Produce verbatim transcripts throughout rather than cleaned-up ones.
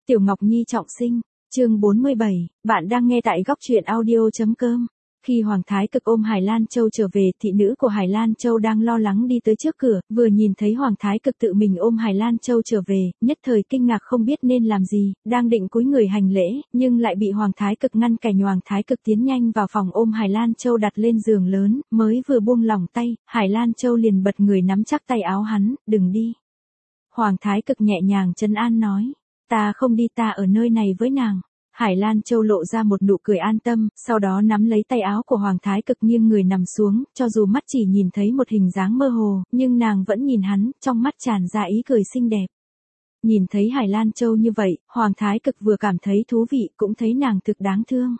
Tiểu Ngọc Nhi trọng sinh, chương bốn mươi bảy, bạn đang nghe tại góc truyện audio.com. Khi Hoàng Thái Cực ôm Hải Lan Châu trở về, thị nữ của Hải Lan Châu đang lo lắng đi tới trước cửa, vừa nhìn thấy Hoàng Thái Cực tự mình ôm Hải Lan Châu trở về, nhất thời kinh ngạc không biết nên làm gì, đang định cúi người hành lễ, nhưng lại bị Hoàng Thái Cực ngăn cản. Hoàng Thái Cực tiến nhanh vào phòng ôm Hải Lan Châu đặt lên giường lớn, mới vừa buông lỏng tay, Hải Lan Châu liền bật người nắm chắc tay áo hắn, đừng đi. Hoàng Thái Cực nhẹ nhàng trấn an nói, ta không đi, ta ở nơi này với nàng. Hải Lan Châu lộ ra một nụ cười an tâm, sau đó nắm lấy tay áo của Hoàng Thái Cực nghiêng người nằm xuống, cho dù mắt chỉ nhìn thấy một hình dáng mơ hồ, nhưng nàng vẫn nhìn hắn, trong mắt tràn ra ý cười xinh đẹp. Nhìn thấy Hải Lan Châu như vậy, Hoàng Thái Cực vừa cảm thấy thú vị, cũng thấy nàng thực đáng thương.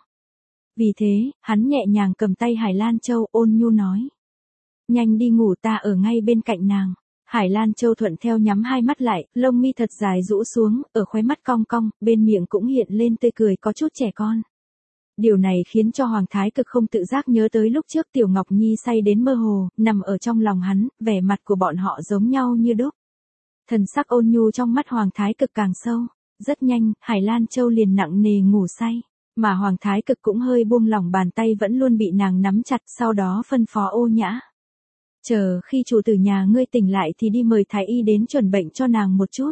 Vì thế, hắn nhẹ nhàng cầm tay Hải Lan Châu, ôn nhu nói. Nhanh đi ngủ, ta ở ngay bên cạnh nàng. Hải Lan Châu thuận theo nhắm hai mắt lại, lông mi thật dài rũ xuống, ở khóe mắt cong cong, bên miệng cũng hiện lên tươi cười có chút trẻ con. Điều này khiến cho Hoàng Thái Cực không tự giác nhớ tới lúc trước Tiểu Ngọc Nhi say đến mơ hồ, nằm ở trong lòng hắn, vẻ mặt của bọn họ giống nhau như đúc. Thần sắc ôn nhu trong mắt Hoàng Thái Cực càng sâu. Rất nhanh, Hải Lan Châu liền nặng nề ngủ say, mà Hoàng Thái Cực cũng hơi buông lỏng bàn tay vẫn luôn bị nàng nắm chặt, sau đó phân phó Ô Nhã. Chờ khi chủ tử nhà ngươi tỉnh lại thì đi mời thái y đến chuẩn bệnh cho nàng một chút.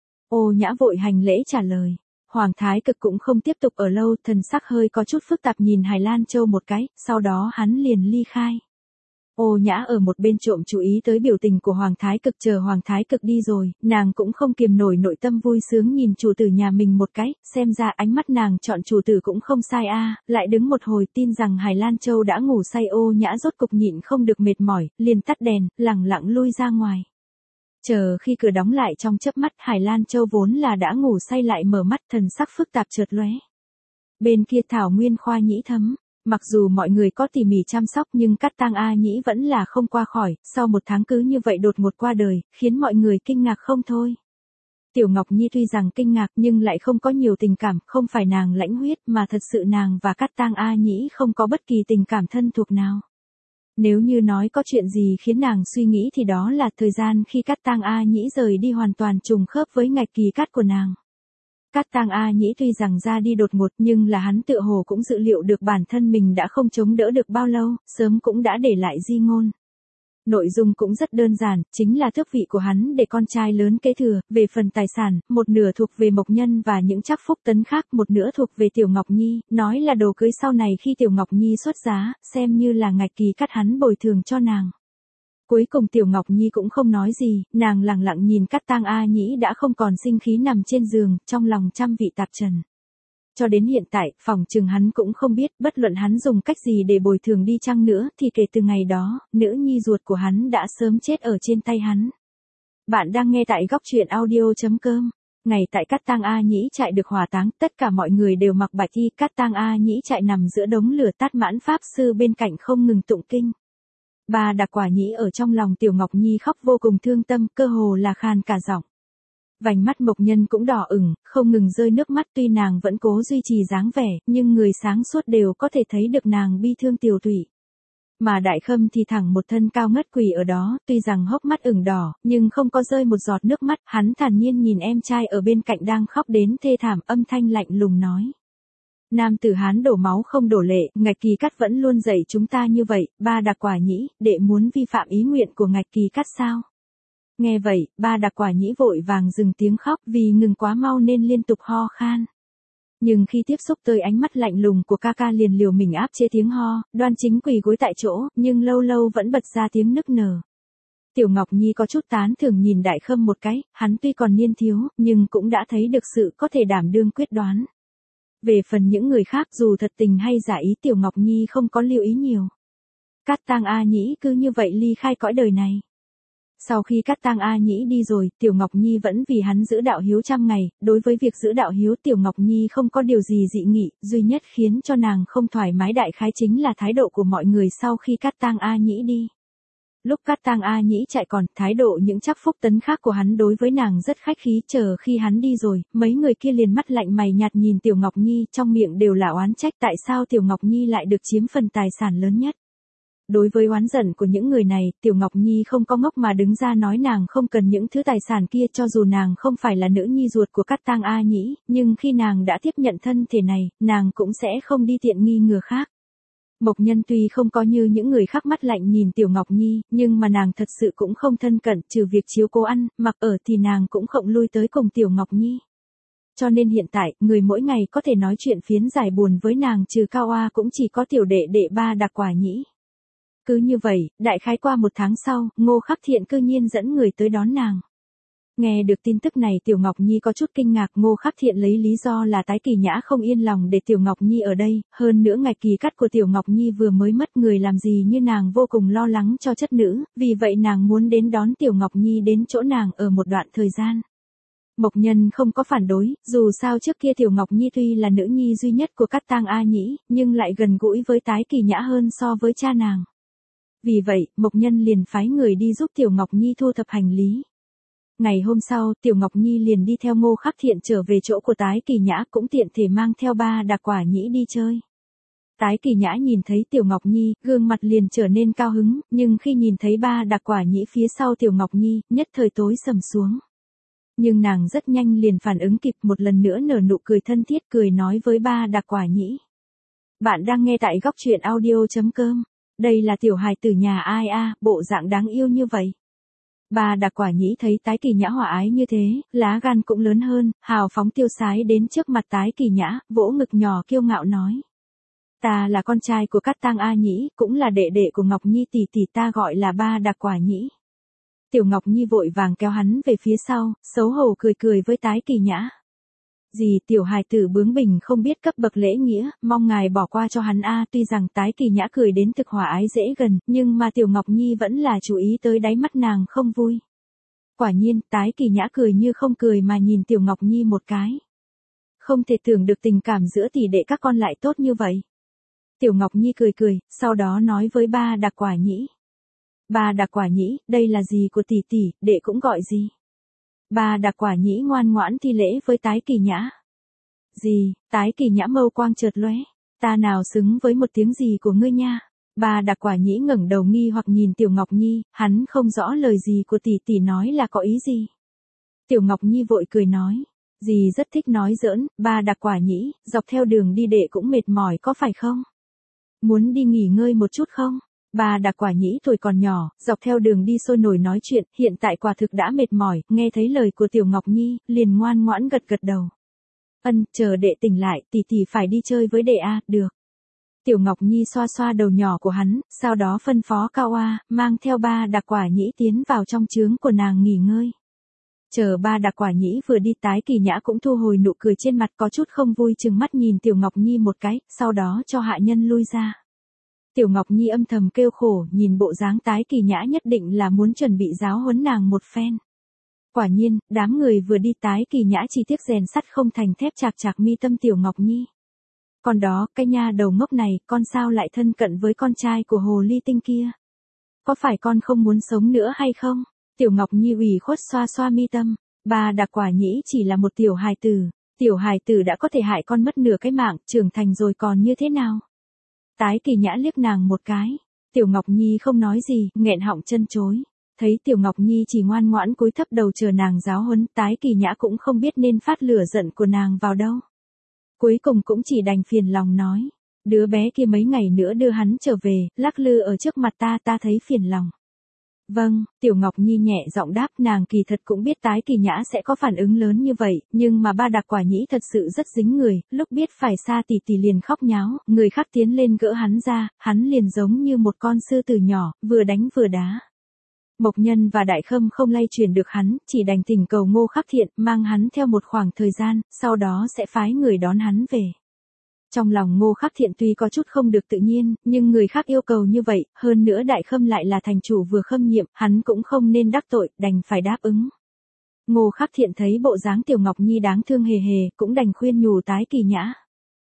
Ô Nhã vội hành lễ trả lời. Hoàng Thái Cực cũng không tiếp tục ở lâu, thần sắc hơi có chút phức tạp nhìn Hải Lan Châu một cái, sau đó hắn liền ly khai. Ô Nhã ở một bên trộm chú ý tới biểu tình của Hoàng Thái Cực. Chờ Hoàng Thái Cực đi rồi, nàng cũng không kiềm nổi nội tâm vui sướng nhìn chủ tử nhà mình một cái, xem ra ánh mắt nàng chọn chủ tử cũng không sai a. À. Lại đứng một hồi tin rằng Hải Lan Châu đã ngủ say. Ô Nhã rốt cục nhịn không được mệt mỏi, liền tắt đèn, lẳng lặng lui ra ngoài. Chờ khi cửa đóng lại trong chớp mắt, Hải Lan Châu vốn là đã ngủ say lại mở mắt, thần sắc phức tạp chợt lóe. Bên kia Thảo Nguyên Khoa Nhĩ thấm. Mặc dù mọi người có tỉ mỉ chăm sóc nhưng Cát Tang A Nhĩ vẫn là không qua khỏi, sau một tháng cứ như vậy đột ngột qua đời, khiến mọi người kinh ngạc không thôi. Tiểu Ngọc Nhi tuy rằng kinh ngạc nhưng lại không có nhiều tình cảm, không phải nàng lãnh huyết mà thật sự nàng và Cát Tang A Nhĩ không có bất kỳ tình cảm thân thuộc nào. Nếu như nói có chuyện gì khiến nàng suy nghĩ thì đó là thời gian khi Cát Tang A Nhĩ rời đi hoàn toàn trùng khớp với ngạch kỳ cát của nàng. Cát Tang A Nhĩ tuy rằng ra đi đột ngột nhưng là hắn tựa hồ cũng dự liệu được bản thân mình đã không chống đỡ được bao lâu, sớm cũng đã để lại di ngôn. Nội dung cũng rất đơn giản, chính là tước vị của hắn để con trai lớn kế thừa, về phần tài sản, một nửa thuộc về Mộc Nhân và những trắc phúc tấn khác, một nửa thuộc về Tiểu Ngọc Nhi, nói là đồ cưới sau này khi Tiểu Ngọc Nhi xuất giá, xem như là ngạch kỳ cát hắn bồi thường cho nàng. Cuối cùng Tiểu Ngọc Nhi cũng không nói gì, nàng lặng lặng nhìn Cát Tang A Nhĩ đã không còn sinh khí nằm trên giường, trong lòng trăm vị tạp trần. Cho đến hiện tại, phỏng chừng hắn cũng không biết, bất luận hắn dùng cách gì để bồi thường đi chăng nữa, thì kể từ ngày đó, nữ nhi ruột của hắn đã sớm chết ở trên tay hắn. Bạn đang nghe tại góc truyện audio.com. Ngày tại Cát Tang A Nhĩ trại được hỏa táng, tất cả mọi người đều mặc bạch y, Cát Tang A Nhĩ trại nằm giữa đống lửa, Tát Mãn pháp sư bên cạnh không ngừng tụng kinh. Ba Đặc Quả Nhĩ ở trong lòng Tiểu Ngọc Nhi khóc vô cùng thương tâm, cơ hồ là khàn cả giọng. Vành mắt Mộc Nhân cũng đỏ ửng, không ngừng rơi nước mắt, tuy nàng vẫn cố duy trì dáng vẻ, nhưng người sáng suốt đều có thể thấy được nàng bi thương tiều tụy. Mà Đại Khâm thì thẳng một thân cao ngất quỳ ở đó, tuy rằng hốc mắt ửng đỏ, nhưng không có rơi một giọt nước mắt, hắn thản nhiên nhìn em trai ở bên cạnh đang khóc đến thê thảm, âm thanh lạnh lùng nói. Nam tử Hán đổ máu không đổ lệ, ngạch kỳ cát vẫn luôn dạy chúng ta như vậy, Ba Đặc Quả Nhĩ, đệ muốn vi phạm ý nguyện của ngạch kỳ cát sao? Nghe vậy, Ba Đặc Quả Nhĩ vội vàng dừng tiếng khóc vì ngừng quá mau nên liên tục ho khan. Nhưng khi tiếp xúc tới ánh mắt lạnh lùng của ca ca liền liều mình áp chế tiếng ho, đoan chính quỳ gối tại chỗ, nhưng lâu lâu vẫn bật ra tiếng nức nở. Tiểu Ngọc Nhi có chút tán thưởng nhìn Đại Khâm một cái, hắn tuy còn niên thiếu, nhưng cũng đã thấy được sự có thể đảm đương quyết đoán. Về phần những người khác dù thật tình hay giả ý Tiểu Ngọc Nhi không có lưu ý nhiều. Cát Tang A Nhĩ cứ như vậy ly khai cõi đời này. Sau khi Cát Tang A Nhĩ đi rồi, Tiểu Ngọc Nhi vẫn vì hắn giữ đạo hiếu trăm ngày, đối với việc giữ đạo hiếu Tiểu Ngọc Nhi không có điều gì dị nghị, duy nhất khiến cho nàng không thoải mái đại khái chính là thái độ của mọi người sau khi Cát Tang A Nhĩ đi. Lúc Cát Tang A Nhĩ chạy còn, thái độ những trắc phúc tấn khác của hắn đối với nàng rất khách khí, chờ khi hắn đi rồi, mấy người kia liền mắt lạnh mày nhạt nhìn Tiểu Ngọc Nhi, trong miệng đều là oán trách tại sao Tiểu Ngọc Nhi lại được chiếm phần tài sản lớn nhất. đối với oán giận của những người này, Tiểu Ngọc Nhi không có ngốc mà đứng ra nói nàng không cần những thứ tài sản kia cho dù nàng không phải là nữ nhi ruột của Cát Tang A Nhĩ, nhưng khi nàng đã tiếp nhận thân thể này, nàng cũng sẽ không đi tiện nghi người khác. Mộc Nhân tuy không có như những người khác mắt lạnh nhìn Tiểu Ngọc Nhi, nhưng mà nàng thật sự cũng không thân cận, trừ việc chiếu cố ăn, mặc ở thì nàng cũng không lui tới cùng Tiểu Ngọc Nhi. Cho nên hiện tại, người mỗi ngày có thể nói chuyện phiến giải buồn với nàng trừ Cao Oa cũng chỉ có tiểu đệ đệ Ba Đạc Quả Nhĩ. Cứ như vậy, đại khái qua một tháng sau, Ngô Khắc Thiện cư nhiên dẫn người tới đón nàng. Nghe được tin tức này Tiểu Ngọc Nhi có chút kinh ngạc, Ngô Khắc Thiện lấy lý do là Tái Kỳ Nhã không yên lòng để Tiểu Ngọc Nhi ở đây, hơn nữa ngạch kỳ cắt của Tiểu Ngọc Nhi vừa mới mất, người làm gì như nàng vô cùng lo lắng cho chất nữ, vì vậy nàng muốn đến đón Tiểu Ngọc Nhi đến chỗ nàng ở một đoạn thời gian. Mộc Nhân không có phản đối, dù sao trước kia Tiểu Ngọc Nhi tuy là nữ nhi duy nhất của Cát Tang A Nhĩ, nhưng lại gần gũi với Tái Kỳ Nhã hơn so với cha nàng. Vì vậy, Mộc Nhân liền phái người đi giúp Tiểu Ngọc Nhi thu thập hành lý. Ngày hôm sau, Tiểu Ngọc Nhi liền đi theo Ngô Khắc Thiện trở về chỗ của Tái Kỳ Nhã, cũng tiện thể mang theo Ba Đạc Quả Nhĩ đi chơi. Tái Kỳ Nhã nhìn thấy Tiểu Ngọc Nhi, gương mặt liền trở nên cao hứng, nhưng khi nhìn thấy Ba Đạc Quả Nhĩ phía sau Tiểu Ngọc Nhi, nhất thời tối sầm xuống. Nhưng nàng rất nhanh liền phản ứng kịp, một lần nữa nở nụ cười thân thiết, cười nói với Ba Đạc Quả Nhĩ. Bạn đang nghe tại góc truyện audio chấm com. Đây là tiểu hài tử nhà ai a, bộ dạng đáng yêu như vậy. Ba Đạc Quả Nhĩ thấy Tái Kỳ Nhã hòa ái như thế, lá gan cũng lớn hơn, hào phóng tiêu sái đến trước mặt Tái Kỳ Nhã, vỗ ngực nhỏ kiêu ngạo nói. Ta là con trai của Cát Tang A Nhĩ, cũng là đệ đệ của Ngọc Nhi tỷ tỷ, ta gọi là Ba Đạc Quả Nhĩ. Tiểu Ngọc Nhi vội vàng kéo hắn về phía sau, xấu hổ cười cười với Tái Kỳ Nhã. Dì, tiểu hài tử bướng bỉnh không biết cấp bậc lễ nghĩa, mong ngài bỏ qua cho hắn a. Tuy rằng Tái Kỳ Nhã cười đến thực hòa ái dễ gần, nhưng mà Tiểu Ngọc Nhi vẫn là chú ý tới đáy mắt nàng không vui. Quả nhiên, Tái Kỳ Nhã cười như không cười mà nhìn Tiểu Ngọc Nhi một cái. Không thể tưởng được tình cảm giữa tỷ đệ các con lại tốt như vậy. Tiểu Ngọc Nhi cười cười, sau đó nói với Ba Đạc Quả Nhĩ. Ba Đạc Quả Nhĩ, đây là gì của tỷ tỷ, đệ cũng gọi gì? Ba Đạc Quả Nhĩ ngoan ngoãn thi lễ với Tái Kỳ Nhã. Gì? Tái Kỳ Nhã mâu quang chợt lóe. Ta nào xứng với một tiếng gì của ngươi nha? Ba Đạc Quả Nhĩ ngẩng đầu nghi hoặc nhìn Tiểu Ngọc Nhi, hắn không rõ lời gì của tỷ tỷ nói là có ý gì. Tiểu Ngọc Nhi vội cười nói. Dì rất thích nói giỡn, Ba Đạc Quả Nhĩ, dọc theo đường đi đệ cũng mệt mỏi có phải không? Muốn đi nghỉ ngơi một chút không? Ba Đạc Quả Nhĩ tuổi còn nhỏ, dọc theo đường đi sôi nổi nói chuyện, hiện tại quả thực đã mệt mỏi, nghe thấy lời của Tiểu Ngọc Nhi, liền ngoan ngoãn gật gật đầu. Ân, chờ đệ tỉnh lại, tỷ tỷ phải đi chơi với đệ a, được. Tiểu Ngọc Nhi xoa xoa đầu nhỏ của hắn, sau đó phân phó Cao Oa, mang theo Ba Đạc Quả Nhĩ tiến vào trong trướng của nàng nghỉ ngơi. Chờ Ba Đạc Quả Nhĩ vừa đi, Tái Kỳ Nhã cũng thu hồi nụ cười trên mặt, có chút không vui chừng mắt nhìn Tiểu Ngọc Nhi một cái, sau đó cho hạ nhân lui ra. Tiểu Ngọc Nhi âm thầm kêu khổ, nhìn bộ dáng Tái Kỳ Nhã nhất định là muốn chuẩn bị giáo huấn nàng một phen. Quả nhiên, đám người vừa đi, Tái Kỳ Nhã chỉ tiếc rèn sắt không thành thép, chạc chạc mi tâm Tiểu Ngọc Nhi. Còn đó, cái nha đầu ngốc này, con sao lại thân cận với con trai của hồ ly tinh kia? Có phải con không muốn sống nữa hay không? Tiểu Ngọc Nhi ủy khuất xoa xoa mi tâm. Ba Đạc Quả Nhĩ chỉ là một tiểu hài tử, tiểu hài tử đã có thể hại con mất nửa cái mạng, trưởng thành rồi còn như thế nào? Tái Kỳ Nhã liếc nàng một cái. Tiểu Ngọc Nhi không nói gì, nghẹn họng chân chối. Thấy Tiểu Ngọc Nhi chỉ ngoan ngoãn cúi thấp đầu chờ nàng giáo huấn, Tái Kỳ Nhã cũng không biết nên phát lửa giận của nàng vào đâu. Cuối cùng cũng chỉ đành phiền lòng nói. Đứa bé kia mấy ngày nữa đưa hắn trở về, lắc lư ở trước mặt ta, ta thấy phiền lòng. Vâng, Tiểu Ngọc Nhi nhẹ giọng đáp, nàng kỳ thật cũng biết Tái Kỳ Nhã sẽ có phản ứng lớn như vậy, nhưng mà Ba Đạc Quả Nhĩ thật sự rất dính người, lúc biết phải xa tỷ tỷ liền khóc nháo, người khác tiến lên gỡ hắn ra, hắn liền giống như một con sư tử nhỏ, vừa đánh vừa đá. Mộc Nhân và Đại Khâm không lay chuyển được hắn, chỉ đành thỉnh cầu Ngô Khắc Thiện, mang hắn theo một khoảng thời gian, sau đó sẽ phái người đón hắn về. Trong lòng Ngô Khắc Thiện tuy có chút không được tự nhiên, nhưng người khác yêu cầu như vậy, hơn nữa Đại Khâm lại là thành chủ vừa khâm nhiệm, hắn cũng không nên đắc tội, đành phải đáp ứng. Ngô Khắc Thiện thấy bộ dáng Tiểu Ngọc Nhi đáng thương hề hề, cũng đành khuyên nhủ Tái Kỳ Nhã.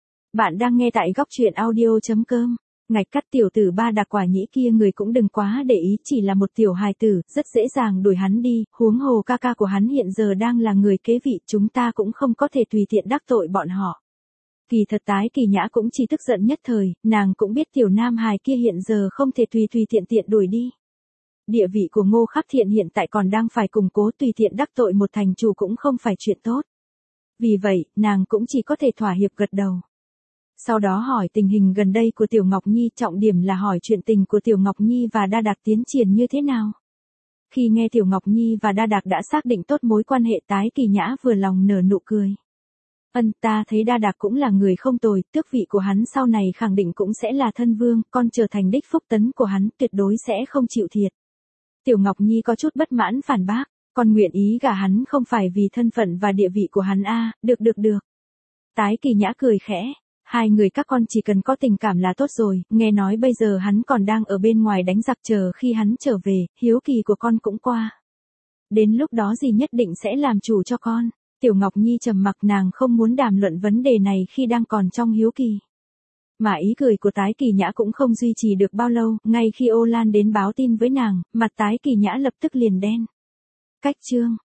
Bạn đang nghe tại góc truyện audio chấm com. Ngạch cắt tiểu tử Ba Đạc Quả Nhĩ kia người cũng đừng quá để ý, chỉ là một tiểu hài tử, rất dễ dàng đuổi hắn đi, huống hồ ca ca của hắn hiện giờ đang là người kế vị, chúng ta cũng không có thể tùy tiện đắc tội bọn họ. Kỳ thật Tái Kỳ Nhã cũng chỉ tức giận nhất thời, nàng cũng biết tiểu nam hài kia hiện giờ không thể tùy tùy tiện tiện đuổi đi. Địa vị của Ngô Khắc Thiện hiện tại còn đang phải củng cố, tùy tiện đắc tội một thành chủ cũng không phải chuyện tốt. Vì vậy, nàng cũng chỉ có thể thỏa hiệp gật đầu. Sau đó hỏi tình hình gần đây của Tiểu Ngọc Nhi, trọng điểm là hỏi chuyện tình của Tiểu Ngọc Nhi và Đa Đạc tiến triển như thế nào. Khi nghe Tiểu Ngọc Nhi và Đa Đạc đã xác định tốt mối quan hệ, Tái Kỳ Nhã vừa lòng nở nụ cười. Ân, ta thấy Đa Đạc cũng là người không tồi, tước vị của hắn sau này khẳng định cũng sẽ là thân vương, con trở thành đích phúc tấn của hắn, tuyệt đối sẽ không chịu thiệt. Tiểu Ngọc Nhi có chút bất mãn phản bác, con nguyện ý gả hắn không phải vì thân phận và địa vị của hắn a, à, được được được. Tái Kỳ Nhã cười khẽ, hai người các con chỉ cần có tình cảm là tốt rồi, nghe nói bây giờ hắn còn đang ở bên ngoài đánh giặc, chờ khi hắn trở về, hiếu kỳ của con cũng qua. Đến lúc đó dì nhất định sẽ làm chủ cho con. Tiểu Ngọc Nhi trầm mặc, nàng không muốn đàm luận vấn đề này khi đang còn trong hiếu kỳ. Mà ý cười của Tái Kỳ Nhã cũng không duy trì được bao lâu, ngay khi Ô Lan đến báo tin với nàng, mặt Tái Kỳ Nhã lập tức liền đen. Cách chương